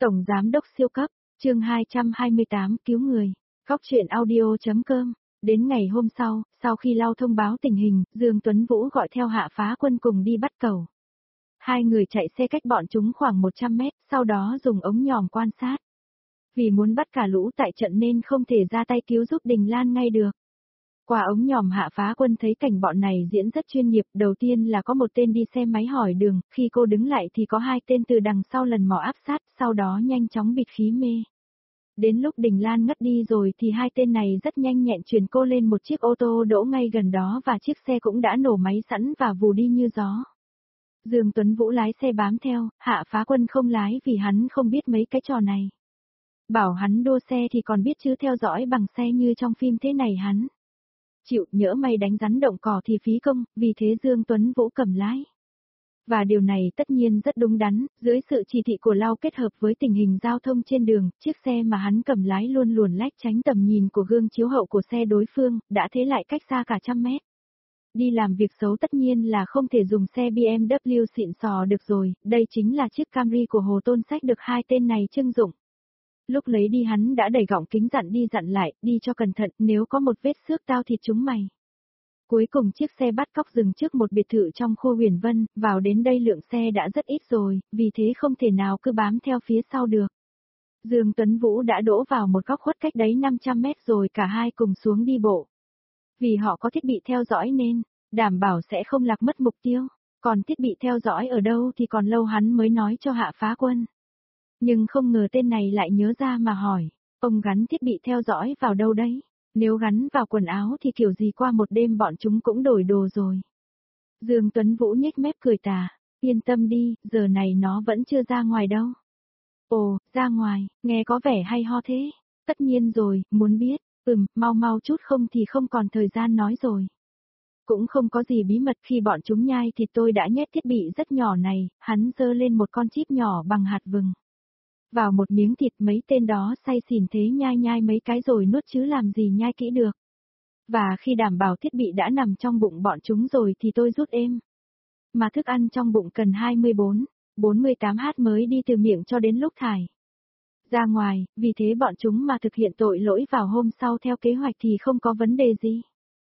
Tổng Giám đốc siêu cấp, chương 228 cứu người, góc truyện audio.com. Đến ngày hôm sau khi lau thông báo tình hình, Dương Tuấn Vũ gọi theo Hạ Phá Quân cùng đi bắt cầu. Hai người chạy xe cách bọn chúng khoảng 100 mét, sau đó dùng ống nhòm quan sát. Vì muốn bắt cả lũ tại trận nên không thể ra tay cứu giúp Đình Lan ngay được. Qua ống nhòm Hạ Phá Quân thấy cảnh bọn này diễn rất chuyên nghiệp, đầu tiên là có một tên đi xe máy hỏi đường, khi cô đứng lại thì có hai tên từ đằng sau lần mò áp sát, sau đó nhanh chóng bịt khí mê. Đến lúc Đình Lan ngất đi rồi thì hai tên này rất nhanh nhẹn chuyển cô lên một chiếc ô tô đỗ ngay gần đó và chiếc xe cũng đã nổ máy sẵn và vù đi như gió. Dương Tuấn Vũ lái xe bám theo, Hạ Phá Quân không lái vì hắn không biết mấy cái trò này. Bảo hắn đua xe thì còn biết chứ theo dõi bằng xe như trong phim thế này hắn chịu, nhỡ may đánh rắn động cỏ thì phí công, vì thế Dương Tuấn Vũ cầm lái. Và điều này tất nhiên rất đúng đắn, dưới sự chỉ thị của Lau kết hợp với tình hình giao thông trên đường, chiếc xe mà hắn cầm lái luôn luồn lách tránh tầm nhìn của gương chiếu hậu của xe đối phương, đã thế lại cách xa cả 100 mét. Đi làm việc xấu tất nhiên là không thể dùng xe BMW xịn sò được rồi, đây chính là chiếc Camry của Hồ Tôn Sách được hai tên này trưng dụng. Lúc lấy đi hắn đã đẩy gọng kính dặn đi dặn lại, đi cho cẩn thận, nếu có một vết xước tao thịt chúng mày. Cuối cùng chiếc xe bắt cóc dừng trước một biệt thự trong khu Huyền Vân, vào đến đây lượng xe đã rất ít rồi, vì thế không thể nào cứ bám theo phía sau được. Dương Tuấn Vũ đã đỗ vào một góc khuất cách đấy 500 mét rồi cả hai cùng xuống đi bộ. Vì họ có thiết bị theo dõi nên, đảm bảo sẽ không lạc mất mục tiêu, còn thiết bị theo dõi ở đâu thì còn lâu hắn mới nói cho Hạ Phá Quân. Nhưng không ngờ tên này lại nhớ ra mà hỏi, ông gắn thiết bị theo dõi vào đâu đấy? Nếu gắn vào quần áo thì kiểu gì qua một đêm bọn chúng cũng đổi đồ rồi. Dương Tuấn Vũ nhếch mép cười tà, yên tâm đi, giờ này nó vẫn chưa ra ngoài đâu. Ồ, ra ngoài, nghe có vẻ hay ho thế. Tất nhiên rồi, muốn biết, mau chút không thì không còn thời gian nói rồi. Cũng không có gì bí mật khi bọn chúng nhai thì tôi đã nhét thiết bị rất nhỏ này, hắn giơ lên một con chip nhỏ bằng hạt vừng. Vào một miếng thịt mấy tên đó say xỉn thế nhai mấy cái rồi nuốt chứ làm gì nhai kỹ được. Và khi đảm bảo thiết bị đã nằm trong bụng bọn chúng rồi thì tôi rút êm. Mà thức ăn trong bụng cần 48h mới đi từ miệng cho đến lúc thải ra ngoài, vì thế bọn chúng mà thực hiện tội lỗi vào hôm sau theo kế hoạch thì không có vấn đề gì.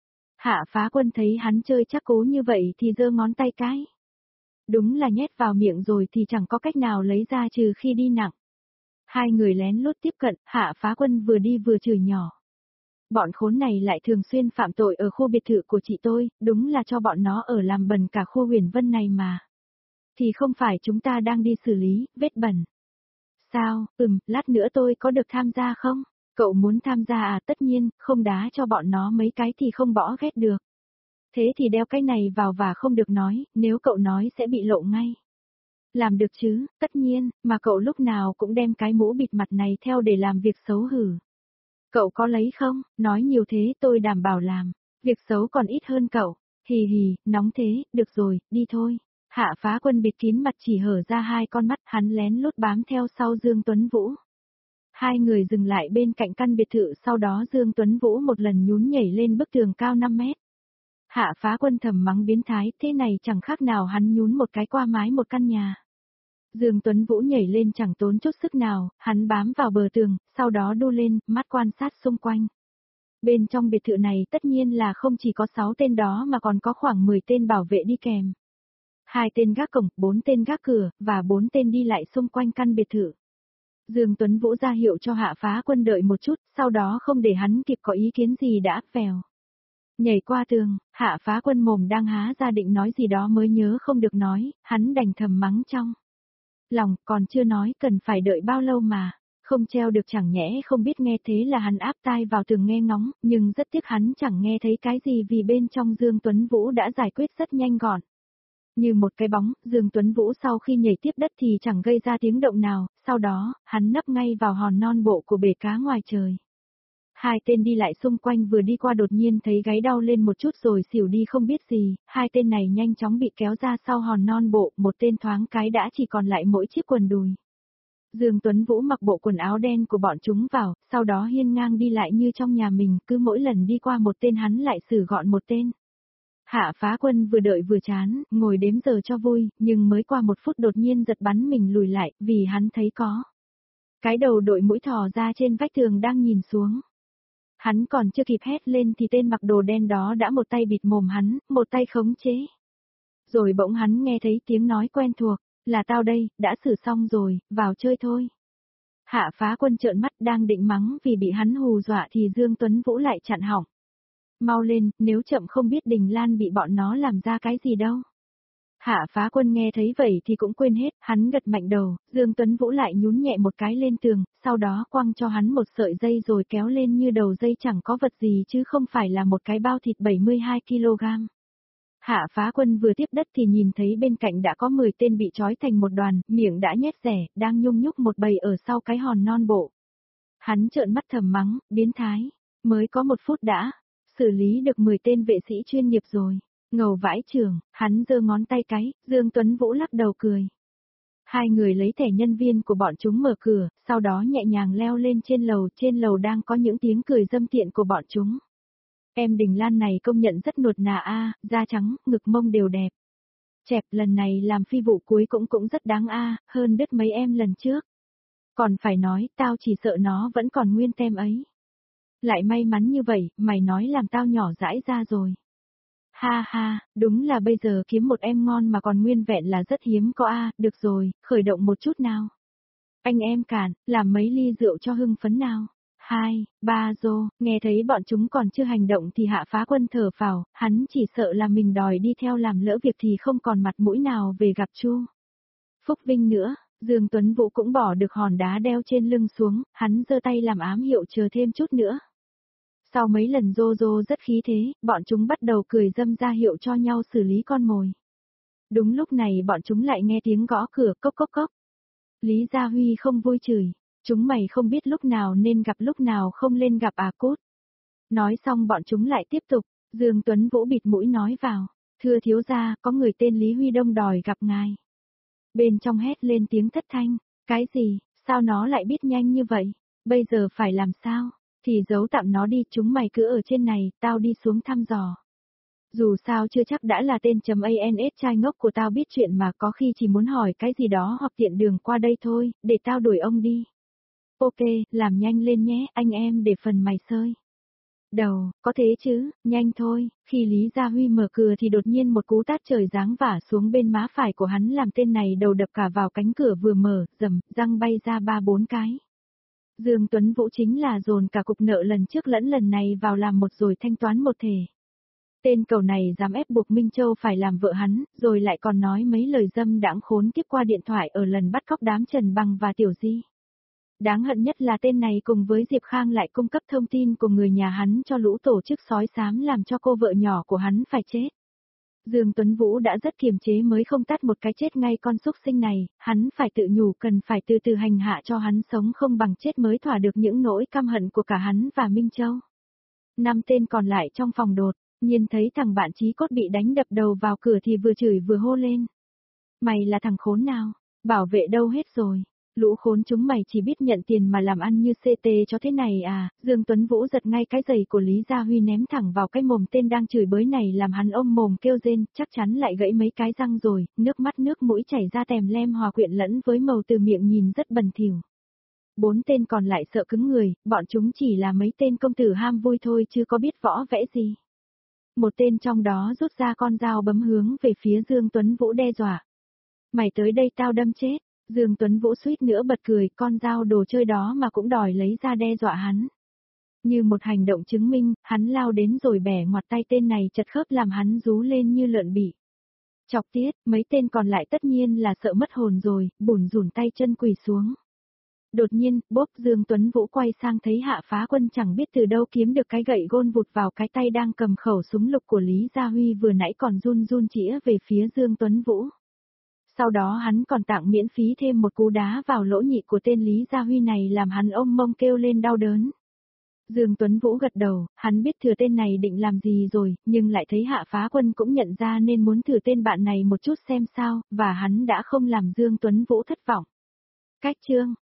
Hạ Phá Quân thấy hắn chơi chắc cố như vậy thì giơ ngón tay cái. Đúng là nhét vào miệng rồi thì chẳng có cách nào lấy ra trừ khi đi nặng. Hai người lén lút tiếp cận, Hạ Phá Quân vừa đi vừa chửi nhỏ. Bọn khốn này lại thường xuyên phạm tội ở khu biệt thự của chị tôi, đúng là cho bọn nó ở làm bẩn cả khu Huyền Vân này mà. Thì không phải chúng ta đang đi xử lý, vết bẩn. Sao, lát nữa tôi có được tham gia không? Cậu muốn tham gia à? Tất nhiên, không đá cho bọn nó mấy cái thì không bỏ ghét được. Thế thì đeo cái này vào và không được nói, nếu cậu nói sẽ bị lộ ngay. Làm được chứ, tất nhiên, mà cậu lúc nào cũng đem cái mũ bịt mặt này theo để làm việc xấu hử. Cậu có lấy không? Nói nhiều thế tôi đảm bảo làm. Việc xấu còn ít hơn cậu. Hì, nóng thế, được rồi, đi thôi. Hạ Phá Quân bịt kín mặt chỉ hở ra hai con mắt, hắn lén lút bám theo sau Dương Tuấn Vũ. Hai người dừng lại bên cạnh căn biệt thự, sau đó Dương Tuấn Vũ một lần nhún nhảy lên bức tường cao 5 mét. Hạ Phá Quân thầm mắng biến thái, thế này chẳng khác nào hắn nhún một cái qua mái một căn nhà. Dương Tuấn Vũ nhảy lên chẳng tốn chút sức nào, hắn bám vào bờ tường, sau đó đu lên, mắt quan sát xung quanh. Bên trong biệt thự này tất nhiên là không chỉ có 6 tên đó mà còn có khoảng 10 tên bảo vệ đi kèm. 2 tên gác cổng, 4 tên gác cửa, và 4 tên đi lại xung quanh căn biệt thự. Dương Tuấn Vũ ra hiệu cho Hạ Phá Quân đợi một chút, sau đó không để hắn kịp có ý kiến gì đã vèo nhảy qua tường. Hạ Phá Quân mồm đang há ra định nói gì đó mới nhớ không được nói, hắn đành thầm mắng trong lòng, còn chưa nói cần phải đợi bao lâu mà, không treo được chẳng nhẽ không biết nghe, thế là hắn áp tai vào tường nghe ngóng, nhưng rất tiếc hắn chẳng nghe thấy cái gì vì bên trong Dương Tuấn Vũ đã giải quyết rất nhanh gọn. Như một cái bóng, Dương Tuấn Vũ sau khi nhảy tiếp đất thì chẳng gây ra tiếng động nào, sau đó, hắn nấp ngay vào hòn non bộ của bể cá ngoài trời. Hai tên đi lại xung quanh vừa đi qua đột nhiên thấy gáy đau lên một chút rồi xỉu đi không biết gì, hai tên này nhanh chóng bị kéo ra sau hòn non bộ, một tên thoáng cái đã chỉ còn lại mỗi chiếc quần đùi. Dương Tuấn Vũ mặc bộ quần áo đen của bọn chúng vào, sau đó hiên ngang đi lại như trong nhà mình, cứ mỗi lần đi qua một tên hắn lại xử gọn một tên. Hạ Phá Quân vừa đợi vừa chán, ngồi đếm giờ cho vui, nhưng mới qua 1 phút đột nhiên giật bắn mình lùi lại, vì hắn thấy có Cái đầu đội mũi thò ra trên vách tường đang nhìn xuống. Hắn còn chưa kịp hét lên thì tên mặc đồ đen đó đã một tay bịt mồm hắn, một tay khống chế. Rồi bỗng hắn nghe thấy tiếng nói quen thuộc, là tao đây, đã xử xong rồi, vào chơi thôi. Hạ Phá Quân trợn mắt đang định mắng vì bị hắn hù dọa thì Dương Tuấn Vũ lại chặn họng. Mau lên, nếu chậm không biết Đình Lan bị bọn nó làm ra cái gì đâu. Hạ Phá Quân nghe thấy vậy thì cũng quên hết, hắn gật mạnh đầu, Dương Tuấn Vũ lại nhún nhẹ một cái lên tường, sau đó quăng cho hắn một sợi dây rồi kéo lên như đầu dây chẳng có vật gì chứ không phải là một cái bao thịt 72 kg. Hạ Phá Quân vừa tiếp đất thì nhìn thấy bên cạnh đã có 10 tên bị trói thành một đoàn, miệng đã nhét rẻ, đang nhung nhúc một bầy ở sau cái hòn non bộ. Hắn trợn mắt thầm mắng, biến thái, mới có 1 phút đã, xử lý được 10 tên vệ sĩ chuyên nghiệp rồi. Ngầu vãi chưởng, hắn giơ ngón tay cái, Dương Tuấn Vũ lắc đầu cười. Hai người lấy thẻ nhân viên của bọn chúng mở cửa, sau đó nhẹ nhàng leo lên trên lầu đang có những tiếng cười dâm tiện của bọn chúng. Em Đình Lan này công nhận rất nuột nà a, da trắng, ngực mông đều đẹp. Chẹp lần này làm phi vụ cuối cũng rất đáng a, hơn đứt mấy em lần trước. Còn phải nói, tao chỉ sợ nó vẫn còn nguyên tem ấy. Lại may mắn như vậy, mày nói làm tao nhỏ dãi ra rồi. Ha ha, đúng là bây giờ kiếm một em ngon mà còn nguyên vẹn là rất hiếm có a, được rồi, khởi động một chút nào. Anh em cản, làm mấy ly rượu cho hưng phấn nào. 2, 3 rô, nghe thấy bọn chúng còn chưa hành động thì Hạ Phá Quân thở phào, hắn chỉ sợ là mình đòi đi theo làm lỡ việc thì không còn mặt mũi nào về gặp Chu Phúc Vinh nữa. Dương Tuấn Vũ cũng bỏ được hòn đá đeo trên lưng xuống, hắn giơ tay làm ám hiệu chờ thêm chút nữa. Sau mấy lần rô rô rất khí thế, bọn chúng bắt đầu cười dâm ra hiệu cho nhau xử lý con mồi. Đúng lúc này bọn chúng lại nghe tiếng gõ cửa cốc cốc cốc. Lý Gia Huy không vui chửi, chúng mày không biết lúc nào nên gặp lúc nào không lên gặp à cốt. Nói xong bọn chúng lại tiếp tục, Dương Tuấn Vũ bịt mũi nói vào, thưa thiếu gia, có người tên Lý Huy Đông đòi gặp ngài. Bên trong hét lên tiếng thất thanh, cái gì, sao nó lại biết nhanh như vậy, bây giờ phải làm sao? Thì giấu tạm nó đi, chúng mày cứ ở trên này, tao đi xuống thăm dò. Dù sao chưa chắc đã là tên .ans trai ngốc của tao biết chuyện mà có khi chỉ muốn hỏi cái gì đó hoặc tiện đường qua đây thôi, để tao đuổi ông đi. Ok, làm nhanh lên nhé, anh em để phần mày sơi. Đầu, có thế chứ, nhanh thôi, khi Lý Gia Huy mở cửa thì đột nhiên một cú tát trời giáng vả xuống bên má phải của hắn làm tên này đầu đập cả vào cánh cửa vừa mở, rầm, răng bay ra 3-4 cái. Dương Tuấn Vũ chính là dồn cả cục nợ lần trước lẫn lần này vào làm một rồi thanh toán một thể. Tên cẩu này dám ép buộc Minh Châu phải làm vợ hắn, rồi lại còn nói mấy lời dâm đãng khốn kiếp qua điện thoại ở lần bắt cóc đám Trần Bằng và Tiểu Di. Đáng hận nhất là tên này cùng với Diệp Khang lại cung cấp thông tin của người nhà hắn cho lũ tổ chức sói xám làm cho cô vợ nhỏ của hắn phải chết. Dương Tuấn Vũ đã rất kiềm chế mới không tát một cái chết ngay con xúc sinh này, hắn phải tự nhủ cần phải từ từ hành hạ cho hắn sống không bằng chết mới thỏa được những nỗi căm hận của cả hắn và Minh Châu. 5 tên còn lại trong phòng đột, nhìn thấy thằng bạn Chí Cốt bị đánh đập đầu vào cửa thì vừa chửi vừa hô lên. Mày là thằng khốn nào, bảo vệ đâu hết rồi. Lũ khốn chúng mày chỉ biết nhận tiền mà làm ăn như CT cho thế này à, Dương Tuấn Vũ giật ngay cái giày của Lý Gia Huy ném thẳng vào cái mồm tên đang chửi bới này làm hắn ôm mồm kêu rên, chắc chắn lại gãy mấy cái răng rồi, nước mắt nước mũi chảy ra tèm lem hòa quyện lẫn với màu từ miệng nhìn rất bẩn thỉu. 4 tên còn lại sợ cứng người, bọn chúng chỉ là mấy tên công tử ham vui thôi chứ có biết võ vẽ gì. Một tên trong đó rút ra con dao bấm hướng về phía Dương Tuấn Vũ đe dọa. Mày tới đây tao đâm chết. Dương Tuấn Vũ suýt nữa bật cười, con dao đồ chơi đó mà cũng đòi lấy ra đe dọa hắn. Như một hành động chứng minh, hắn lao đến rồi bẻ ngoặt tay tên này chật khớp làm hắn rú lên như lợn bị chọc tiết, mấy tên còn lại tất nhiên là sợ mất hồn rồi, bủn rủn tay chân quỳ xuống. Đột nhiên, bốp Dương Tuấn Vũ quay sang thấy Hạ Phá Quân chẳng biết từ đâu kiếm được cái gậy gôn vụt vào cái tay đang cầm khẩu súng lục của Lý Gia Huy vừa nãy còn run run chĩa về phía Dương Tuấn Vũ. Sau đó hắn còn tặng miễn phí thêm một cú đá vào lỗ nhị của tên Lý Gia Huy này làm hắn ôm mông kêu lên đau đớn. Dương Tuấn Vũ gật đầu, hắn biết thừa tên này định làm gì rồi, nhưng lại thấy Hạ Phá Quân cũng nhận ra nên muốn thử tên bạn này một chút xem sao, và hắn đã không làm Dương Tuấn Vũ thất vọng. Cách chương